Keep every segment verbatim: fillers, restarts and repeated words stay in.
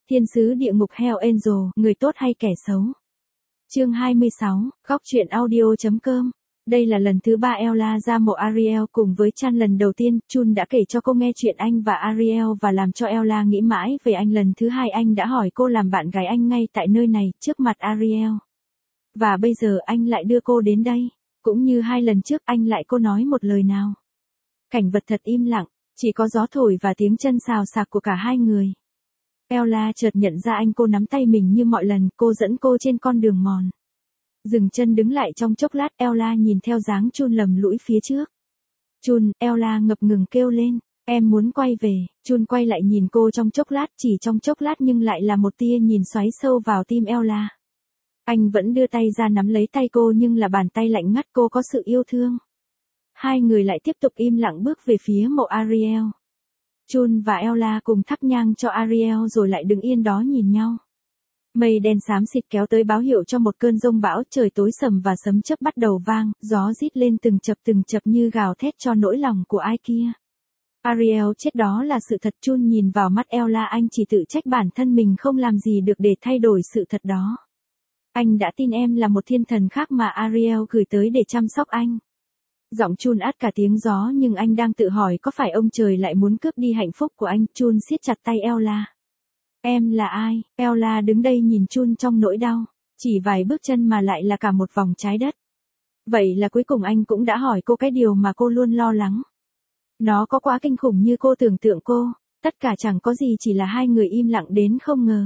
Thiên sứ địa ngục Hell Angel, người tốt hay kẻ xấu? Chương hai mươi sáu, góc truyện audio.com. Đây là lần thứ ba Ella ra mộ Ariel cùng với Chan. Lần đầu tiên, Chun đã kể cho cô nghe chuyện anh và Ariel và làm cho Ella nghĩ mãi về anh. Lần thứ hai anh đã hỏi cô làm bạn gái anh ngay tại nơi này, trước mặt Ariel. Và bây giờ anh lại đưa cô đến đây. Cũng như hai lần trước, anh lại cô nói một lời nào. Cảnh vật thật im lặng, chỉ có gió thổi và tiếng chân xào xạc của cả hai người. Ella chợt nhận ra anh. Cô nắm tay mình như mọi lần, cô dẫn cô trên con đường mòn. Dừng chân đứng lại trong chốc lát, Ella nhìn theo dáng Chun lầm lũi phía trước. Chun, Ella ngập ngừng kêu lên, em muốn quay về. Chun quay lại nhìn cô trong chốc lát, chỉ trong chốc lát nhưng lại là một tia nhìn xoáy sâu vào tim Ella. Anh vẫn đưa tay ra nắm lấy tay cô nhưng là bàn tay lạnh ngắt. Cô có sự yêu thương. Hai người lại tiếp tục im lặng bước về phía mộ Ariel. Chun và Ella cùng thắp nhang cho Ariel rồi lại đứng yên đó nhìn nhau. Mây đen xám xịt kéo tới báo hiệu cho một cơn giông bão. Trời tối sầm và sấm chớp bắt đầu vang, gió rít lên từng chập từng chập như gào thét cho nỗi lòng của ai kia. Ariel chết đó là sự thật. Chun nhìn vào mắt Ella, anh chỉ tự trách bản thân mình không làm gì được để thay đổi sự thật đó. Anh đã tin em là một thiên thần khác mà Ariel gửi tới để chăm sóc anh. Giọng Chun át cả tiếng gió nhưng anh đang tự hỏi có phải ông trời lại muốn cướp đi hạnh phúc của anh. Chun siết chặt tay Ella. Em là ai? Ella đứng đây nhìn Chun trong nỗi đau. Chỉ vài bước chân mà lại là cả một vòng trái đất. Vậy là cuối cùng anh cũng đã hỏi cô cái điều mà cô luôn lo lắng. Nó có quá kinh khủng như cô tưởng tượng cô. Tất cả chẳng có gì, chỉ là hai người im lặng đến không ngờ.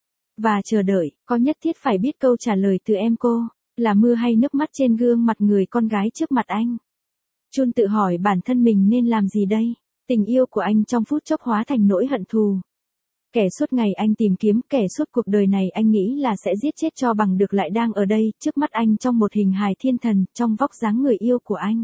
Và chờ đợi, có nhất thiết phải biết câu trả lời từ em cô, là mưa hay nước mắt trên gương mặt người con gái trước mặt anh. Chun tự hỏi bản thân mình nên làm gì đây. Tình yêu của anh trong phút chốc hóa thành nỗi hận thù. Kẻ suốt ngày anh tìm kiếm, kẻ suốt cuộc đời này anh nghĩ là sẽ giết chết cho bằng được lại đang ở đây, trước mắt anh trong một hình hài thiên thần, trong vóc dáng người yêu của anh.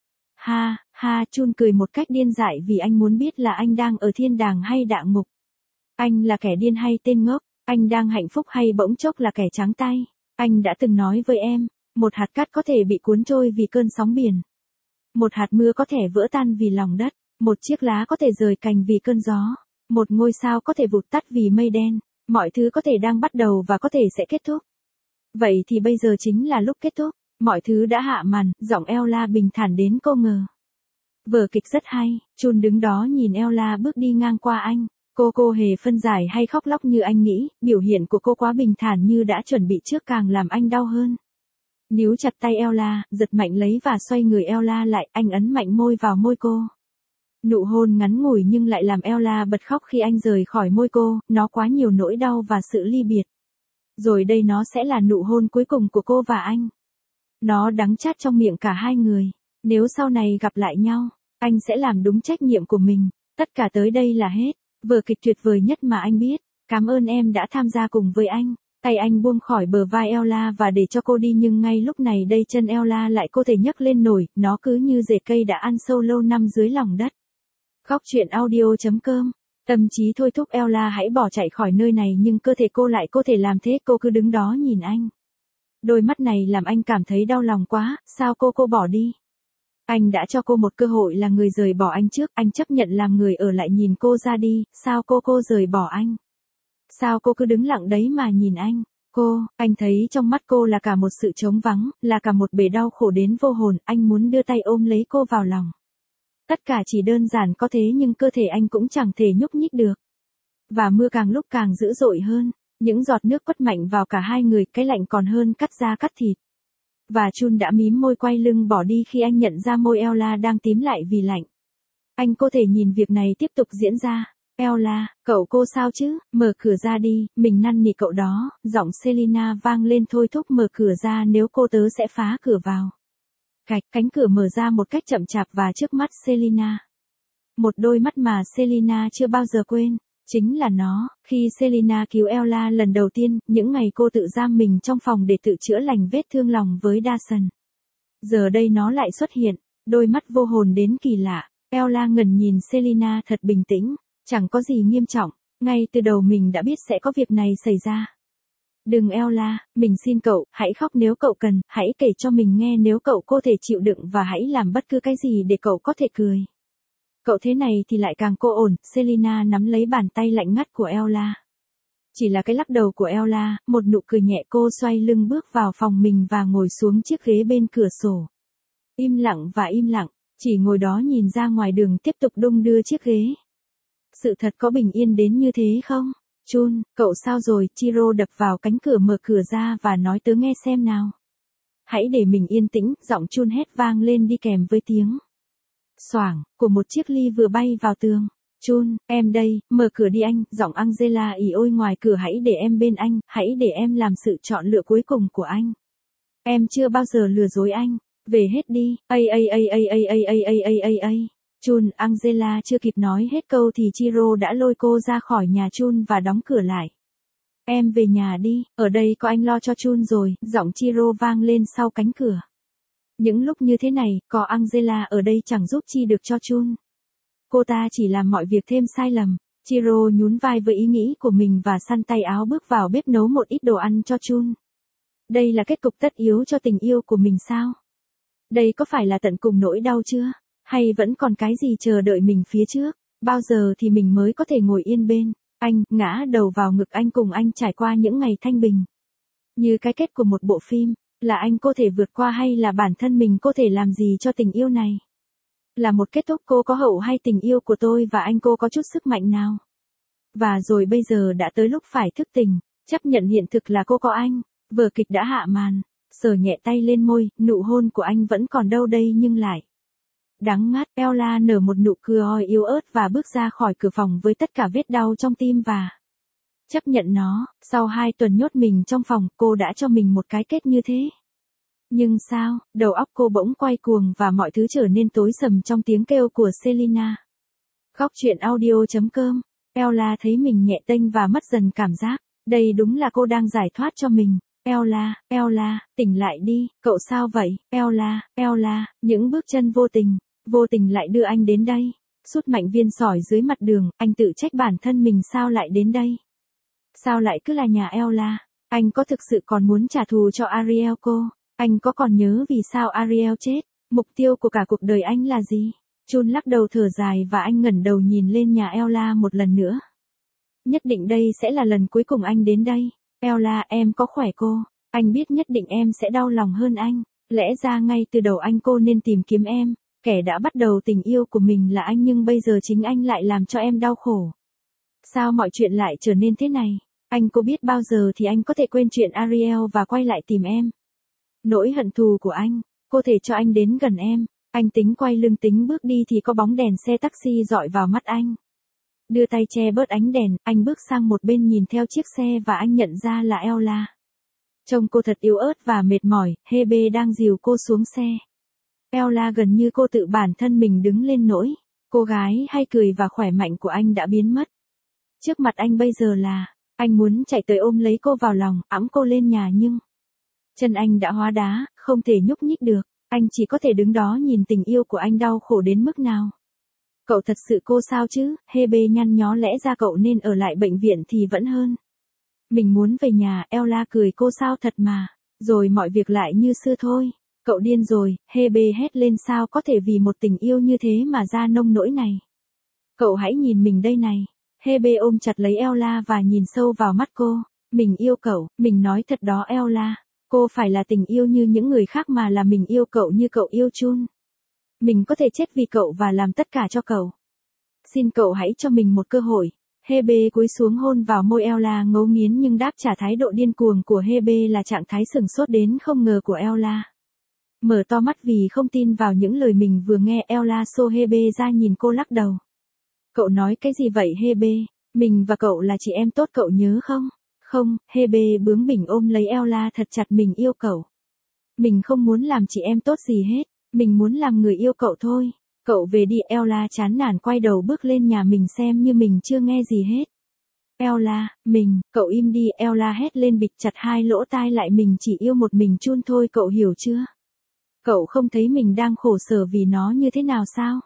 Ha, ha, Chun cười một cách điên dại vì anh muốn biết là anh đang ở thiên đàng hay địa ngục. Anh là kẻ điên hay tên ngốc, anh đang hạnh phúc hay bỗng chốc là kẻ trắng tay. Anh đã từng nói với em, một hạt cát có thể bị cuốn trôi vì cơn sóng biển. Một hạt mưa có thể vỡ tan vì lòng đất, một chiếc lá có thể rời cành vì cơn gió. Một ngôi sao có thể vụt tắt vì mây đen, mọi thứ có thể đang bắt đầu và có thể sẽ kết thúc. Vậy thì bây giờ chính là lúc kết thúc, mọi thứ đã hạ màn, giọng Ella bình thản đến cô ngờ. Vở kịch rất hay, Chun đứng đó nhìn Ella bước đi ngang qua anh, cô cô hề phân giải hay khóc lóc như anh nghĩ, biểu hiện của cô quá bình thản như đã chuẩn bị trước càng làm anh đau hơn. Níu chặt tay Ella, giật mạnh lấy và xoay người Ella lại, anh ấn mạnh môi vào môi cô. Nụ hôn ngắn ngủi nhưng lại làm Ella bật khóc khi anh rời khỏi môi cô, nó quá nhiều nỗi đau và sự ly biệt. Rồi đây nó sẽ là nụ hôn cuối cùng của cô và anh. Nó đắng chát trong miệng cả hai người. Nếu sau này gặp lại nhau, anh sẽ làm đúng trách nhiệm của mình. Tất cả tới đây là hết. Vở kịch tuyệt vời nhất mà anh biết. Cảm ơn em đã tham gia cùng với anh. Tay anh buông khỏi bờ vai Ella và để cho cô đi nhưng ngay lúc này đây chân Ella lại cô thể nhấc lên nổi, nó cứ như rễ cây đã ăn sâu lâu năm dưới lòng đất. Góc truyện audio.com. Tâm trí thôi thúc Ella hãy bỏ chạy khỏi nơi này nhưng cơ thể cô lại có thể làm thế. Cô cứ đứng đó nhìn anh. Đôi mắt này làm anh cảm thấy đau lòng quá. Sao cô cô bỏ đi? Anh đã cho cô một cơ hội là người rời bỏ anh trước. Anh chấp nhận làm người ở lại nhìn cô ra đi. Sao cô cô rời bỏ anh? Sao cô cứ đứng lặng đấy mà nhìn anh? Cô, anh thấy trong mắt cô là cả một sự trống vắng, là cả một bể đau khổ đến vô hồn. Anh muốn đưa tay ôm lấy cô vào lòng. Tất cả chỉ đơn giản có thế nhưng cơ thể anh cũng chẳng thể nhúc nhích được. Và mưa càng lúc càng dữ dội hơn, những giọt nước quất mạnh vào cả hai người, cái lạnh còn hơn cắt da cắt thịt. Và Chun đã mím môi quay lưng bỏ đi khi anh nhận ra môi Ella đang tím lại vì lạnh. Anh có thể nhìn việc này tiếp tục diễn ra. Ella, cậu cô sao chứ, mở cửa ra đi, mình năn nỉ cậu đó, giọng Selina vang lên thôi thúc mở cửa ra nếu cô tớ sẽ phá cửa vào. Cạch, cánh cửa mở ra một cách chậm chạp và trước mắt Selina. Một đôi mắt mà Selina chưa bao giờ quên, chính là nó, khi Selina cứu Ella lần đầu tiên, những ngày cô tự giam mình trong phòng để tự chữa lành vết thương lòng với Dawson. Giờ đây nó lại xuất hiện, đôi mắt vô hồn đến kỳ lạ, Ella ngẩn nhìn Selina thật bình tĩnh, chẳng có gì nghiêm trọng, ngay từ đầu mình đã biết sẽ có việc này xảy ra. Đừng Ella, mình xin cậu, hãy khóc nếu cậu cần, hãy kể cho mình nghe nếu cậu có thể chịu đựng và hãy làm bất cứ cái gì để cậu có thể cười. Cậu thế này thì lại càng cô ổn, Selina nắm lấy bàn tay lạnh ngắt của Ella. Chỉ là cái lắc đầu của Ella, một nụ cười nhẹ, cô xoay lưng bước vào phòng mình và ngồi xuống chiếc ghế bên cửa sổ. Im lặng và im lặng, chỉ ngồi đó nhìn ra ngoài đường tiếp tục đung đưa chiếc ghế. Sự thật có bình yên đến như thế không? Chun, cậu sao rồi? Chiro đập vào cánh cửa, mở cửa ra và nói tớ nghe xem nào. Hãy để mình yên tĩnh, giọng Chun hét vang lên đi kèm với tiếng xoảng của một chiếc ly vừa bay vào tường. Chun, em đây, mở cửa đi anh, giọng Angela ỉ ôi ngoài cửa, hãy để em bên anh, hãy để em làm sự chọn lựa cuối cùng của anh. Em chưa bao giờ lừa dối anh, về hết đi, ây ây ây ây ây ây ây ây ây ây ây. Chun, Angela chưa kịp nói hết câu thì Chiro đã lôi cô ra khỏi nhà Chun và đóng cửa lại. Em về nhà đi, ở đây có anh lo cho Chun rồi, giọng Chiro vang lên sau cánh cửa. Những lúc như thế này, có Angela ở đây chẳng giúp chi được cho Chun. Cô ta chỉ làm mọi việc thêm sai lầm. Chiro nhún vai với ý nghĩ của mình và săn tay áo bước vào bếp nấu một ít đồ ăn cho Chun. Đây là kết cục tất yếu cho tình yêu của mình sao? Đây có phải là tận cùng nỗi đau chưa? Hay vẫn còn cái gì chờ đợi mình phía trước? Bao giờ thì mình mới có thể ngồi yên bên anh, ngã đầu vào ngực anh cùng anh trải qua những ngày thanh bình? Như cái kết của một bộ phim, là anh có thể vượt qua hay là bản thân mình có thể làm gì cho tình yêu này? Là một kết thúc cô có hậu hay tình yêu của tôi và anh cô có chút sức mạnh nào? Và rồi bây giờ đã tới lúc phải thức tỉnh, chấp nhận hiện thực là cô có anh, vở kịch đã hạ màn, sờ nhẹ tay lên môi, nụ hôn của anh vẫn còn đâu đây nhưng lại đắng ngắt. Ella nở một nụ cười yếu ớt và bước ra khỏi cửa phòng với tất cả vết đau trong tim và chấp nhận nó. Sau hai tuần nhốt mình trong phòng, cô đã cho mình một cái kết như thế. Nhưng sao, đầu óc cô bỗng quay cuồng và mọi thứ trở nên tối sầm trong tiếng kêu của Selina. Góc truyện audio chấm com. Ella thấy mình nhẹ tênh và mất dần cảm giác. Đây đúng là cô đang giải thoát cho mình. Ella, Ella, tỉnh lại đi, cậu sao vậy? Ella, Ella, những bước chân vô tình, vô tình lại đưa anh đến đây. Sút mạnh viên sỏi dưới mặt đường, anh tự trách bản thân mình sao lại đến đây? Sao lại cứ là nhà Ella? Anh có thực sự còn muốn trả thù cho Ariel cô? Anh có còn nhớ vì sao Ariel chết? Mục tiêu của cả cuộc đời anh là gì? Chun lắc đầu thở dài và anh ngẩng đầu nhìn lên nhà Ella một lần nữa. Nhất định đây sẽ là lần cuối cùng anh đến đây. Ella, em có khỏe cô? Anh biết nhất định em sẽ đau lòng hơn anh. Lẽ ra ngay từ đầu anh cô nên tìm kiếm em. Kẻ đã bắt đầu tình yêu của mình là anh nhưng bây giờ chính anh lại làm cho em đau khổ. Sao mọi chuyện lại trở nên thế này? Anh có biết bao giờ thì anh có thể quên chuyện Ariel và quay lại tìm em? Nỗi hận thù của anh, có thể cho anh đến gần em. Anh tính quay lưng tính bước đi thì có bóng đèn xe taxi dọi vào mắt anh. Đưa tay che bớt ánh đèn, anh bước sang một bên nhìn theo chiếc xe và anh nhận ra là Ella. Trông cô thật yếu ớt và mệt mỏi, Hebe đang dìu cô xuống xe. Ella gần như cô tự bản thân mình đứng lên nỗi. Cô gái hay cười và khỏe mạnh của anh đã biến mất. Trước mặt anh bây giờ là, anh muốn chạy tới ôm lấy cô vào lòng, ẵm cô lên nhà nhưng chân anh đã hóa đá, không thể nhúc nhích được. Anh chỉ có thể đứng đó nhìn tình yêu của anh đau khổ đến mức nào. Cậu thật sự cô sao chứ? Hebe nhăn nhó, lẽ ra cậu nên ở lại bệnh viện thì vẫn hơn. Mình muốn về nhà, Ella cười, cô sao thật mà. Rồi mọi việc lại như xưa thôi. Cậu điên rồi, Hebe hét lên, sao có thể vì một tình yêu như thế mà ra nông nỗi này. Cậu hãy nhìn mình đây này. Hebe ôm chặt lấy Ella và nhìn sâu vào mắt cô. Mình yêu cậu, mình nói thật đó Ella. Cô phải là tình yêu như những người khác mà là mình yêu cậu như cậu yêu Chun. Mình có thể chết vì cậu và làm tất cả cho cậu. Xin cậu hãy cho mình một cơ hội. Hebe cúi xuống hôn vào môi Ella ngấu nghiến nhưng đáp trả thái độ điên cuồng của Hebe là trạng thái sửng sốt đến không ngờ của Ella. Mở to mắt vì không tin vào những lời mình vừa nghe, Ella xô Hebe ra nhìn cô lắc đầu. Cậu nói cái gì vậy Hebe? Mình và cậu là chị em tốt cậu nhớ không? Không, Hebe bướng bỉnh ôm lấy Ella thật chặt, mình yêu cậu. Mình không muốn làm chị em tốt gì hết, mình muốn làm người yêu cậu thôi. Cậu về đi. Ella chán nản quay đầu bước lên nhà mình xem như mình chưa nghe gì hết. Ella, mình, cậu im đi. Ella hét lên bịt chặt hai lỗ tai lại, mình chỉ yêu một mình Chun thôi, cậu hiểu chưa? Cậu không thấy mình đang khổ sở vì nó như thế nào sao?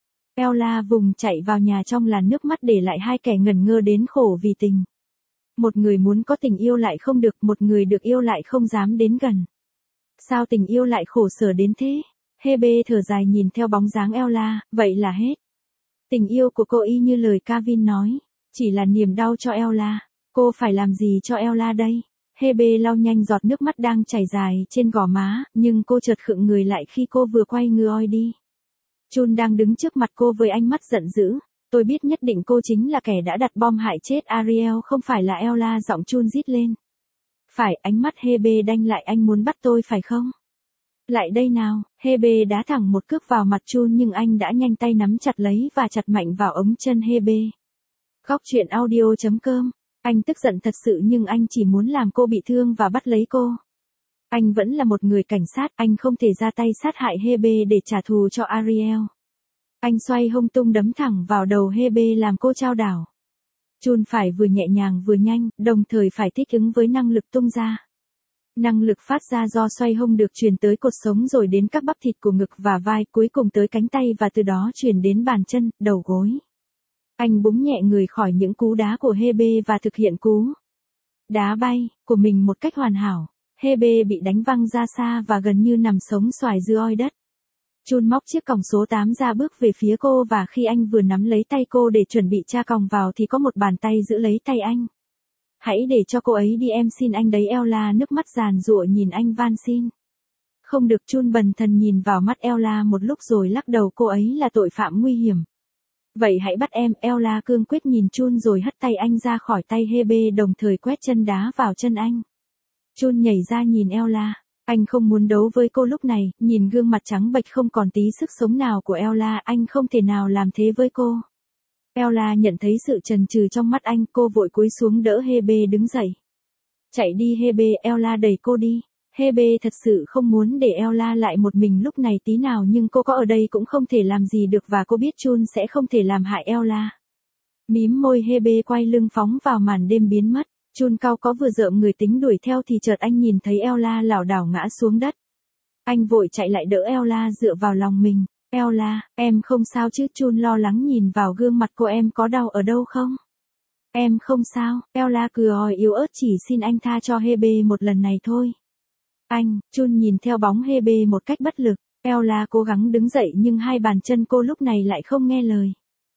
Ella vùng chạy vào nhà trong làn nước mắt để lại hai kẻ ngẩn ngơ đến khổ vì tình. Một người muốn có tình yêu lại không được, một người được yêu lại không dám đến gần. Sao tình yêu lại khổ sở đến thế? Hebe thở dài nhìn theo bóng dáng Ella, vậy là hết. Tình yêu của cô y như lời Kevin nói, chỉ là niềm đau cho Ella. Cô phải làm gì cho Ella đây? Hebe lau nhanh giọt nước mắt đang chảy dài trên gò má, nhưng cô chợt khựng người lại khi cô vừa quay người đi. Chun đang đứng trước mặt cô với ánh mắt giận dữ. Tôi biết nhất định cô chính là kẻ đã đặt bom hại chết Ariel, không phải là Ella, giọng Chun rít lên. Phải, ánh mắt Hebe đanh lại, anh muốn bắt tôi phải không? Lại đây nào, Hebe đá thẳng một cước vào mặt Chun nhưng anh đã nhanh tay nắm chặt lấy và chặt mạnh vào ống chân Hebe. Góc truyện audio chấm com. Anh tức giận thật sự nhưng anh chỉ muốn làm cô bị thương và bắt lấy cô. Anh vẫn là một người cảnh sát, anh không thể ra tay sát hại Hebe để trả thù cho Ariel. Anh xoay hông tung đấm thẳng vào đầu Hebe làm cô chao đảo. Chun phải vừa nhẹ nhàng vừa nhanh, đồng thời phải thích ứng với năng lực tung ra. Năng lực phát ra do xoay hông được truyền tới cột sống rồi đến các bắp thịt của ngực và vai, cuối cùng tới cánh tay và từ đó truyền đến bàn chân, đầu gối. Anh búng nhẹ người khỏi những cú đá của Hebe và thực hiện cú đá bay của mình một cách hoàn hảo. Hebe bị đánh văng ra xa và gần như nằm sống xoài dưới oi đất. Chun móc chiếc còng số tám ra bước về phía cô và khi anh vừa nắm lấy tay cô để chuẩn bị tra còng vào thì có một bàn tay giữ lấy tay anh. Hãy để cho cô ấy đi, em xin anh đấy. Ella nước mắt giàn giụa nhìn anh van xin. Không được. Chun bần thần nhìn vào mắt Ella một lúc rồi lắc đầu, cô ấy là tội phạm nguy hiểm. Vậy hãy bắt em. Ella cương quyết nhìn Chun rồi hất tay anh ra khỏi tay Hebe, đồng thời quét chân đá vào chân anh. Chun nhảy ra nhìn Ella. Anh không muốn đấu với cô lúc này, nhìn gương mặt trắng bệch không còn tí sức sống nào của Ella, anh không thể nào làm thế với cô. Ella nhận thấy sự chần chừ trong mắt anh, cô vội cúi xuống đỡ Hebe đứng dậy. Chạy đi Hebe, Ella đẩy cô đi. Hebe thật sự không muốn để Ella lại một mình lúc này tí nào, nhưng cô có ở đây cũng không thể làm gì được và cô biết Chun sẽ không thể làm hại Ella. Mím môi, Hebe quay lưng phóng vào màn đêm biến mất. Chun cao có vừa rợm người tính đuổi theo thì chợt anh nhìn thấy Ella lảo đảo ngã xuống đất. Anh vội chạy lại đỡ Ella dựa vào lòng mình. Ella, em không sao chứ? Chun lo lắng nhìn vào gương mặt cô, em có đau ở đâu không? Em không sao. Ella cười yếu ớt, chỉ xin anh tha cho Hebe một lần này thôi. Anh, Chun nhìn theo bóng Hebe một cách bất lực. Ella cố gắng đứng dậy nhưng hai bàn chân cô lúc này lại không nghe lời.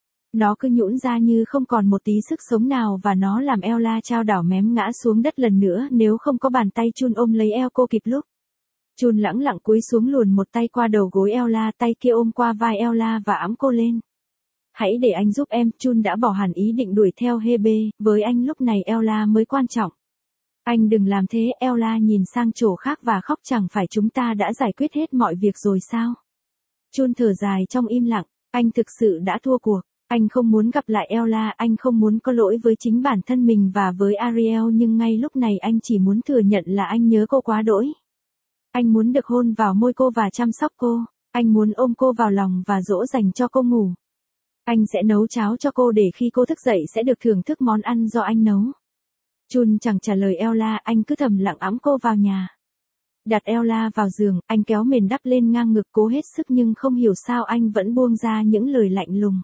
Nó cứ nhũn ra như không còn một tí sức sống nào và nó làm Ella chao đảo mém ngã xuống đất lần nữa nếu không có bàn tay Chun ôm lấy eo cô kịp lúc. Chun lẳng lặng cúi xuống luồn một tay qua đầu gối Ella, tay kia ôm qua vai Ella và ẵm cô lên. Hãy để anh giúp em. Chun đã bỏ hẳn ý định đuổi theo Hebe, với anh lúc này Ella mới quan trọng. Anh đừng làm thế. Ella nhìn sang chỗ khác và khóc, chẳng phải chúng ta đã giải quyết hết mọi việc rồi sao? Chun thở dài trong im lặng, anh thực sự đã thua cuộc. Anh không muốn gặp lại Ella, anh không muốn có lỗi với chính bản thân mình và với Ariel, nhưng ngay lúc này anh chỉ muốn thừa nhận là anh nhớ cô quá đỗi. Anh muốn được hôn vào môi cô và chăm sóc cô. Anh muốn ôm cô vào lòng và dỗ dành cho cô ngủ. Anh sẽ nấu cháo cho cô để khi cô thức dậy sẽ được thưởng thức món ăn do anh nấu. Chun chẳng trả lời Ella, anh cứ thầm lặng ẵm cô vào nhà. Đặt Ella vào giường, anh kéo mền đắp lên ngang ngực cố hết sức nhưng không hiểu sao anh vẫn buông ra những lời lạnh lùng.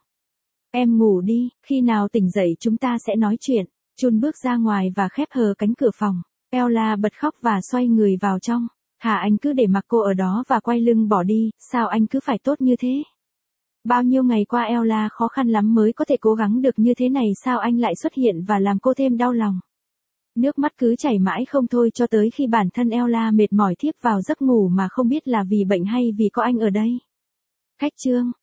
Em ngủ đi, khi nào tỉnh dậy chúng ta sẽ nói chuyện. Chun bước ra ngoài và khép hờ cánh cửa phòng. Ella bật khóc và xoay người vào trong. Hả, anh cứ để mặc cô ở đó và quay lưng bỏ đi, sao anh cứ phải tốt như thế? Bao nhiêu ngày qua Ella khó khăn lắm mới có thể cố gắng được như thế này, sao anh lại xuất hiện và làm cô thêm đau lòng? Nước mắt cứ chảy mãi không thôi cho tới khi bản thân Ella mệt mỏi thiếp vào giấc ngủ mà không biết là vì bệnh hay vì có anh ở đây. Khách chương